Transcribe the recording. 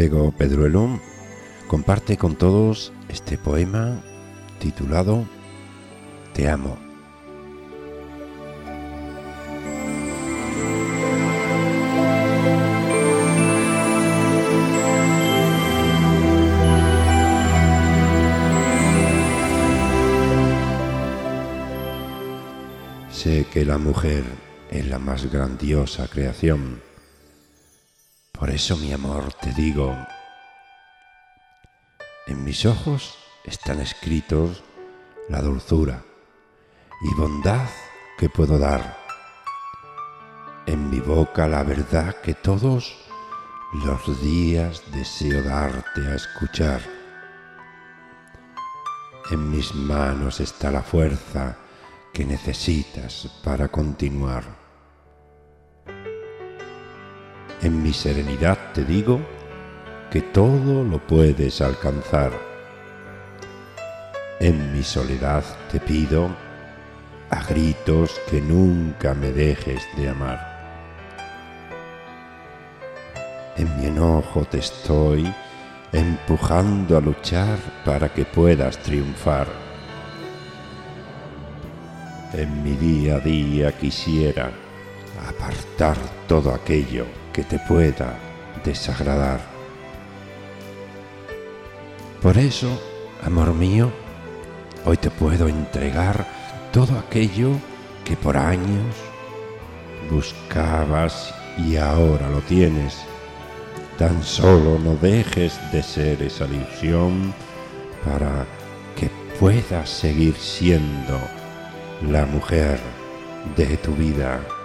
Diego Pedruelo comparte con todos este poema titulado Te amo. Sé que la mujer es la más grandiosa creación. Por eso, mi amor, te digo, en mis ojos están escritos la dulzura y bondad que puedo dar. En mi boca la verdad que todos los días deseo darte a escuchar. En mis manos está la fuerza que necesitas para continuar. En mi serenidad te digo que todo lo puedes alcanzar. En mi soledad te pido a gritos que nunca me dejes de amar. En mi enojo te estoy empujando a luchar para que puedas triunfar. En mi día a día quisiera apartar todo aquello que te pueda desagradar. Por eso, amor mío, hoy te puedo entregar todo aquello que por años buscabas y ahora lo tienes. Tan solo no dejes de ser esa ilusión para que puedas seguir siendo la mujer de tu vida.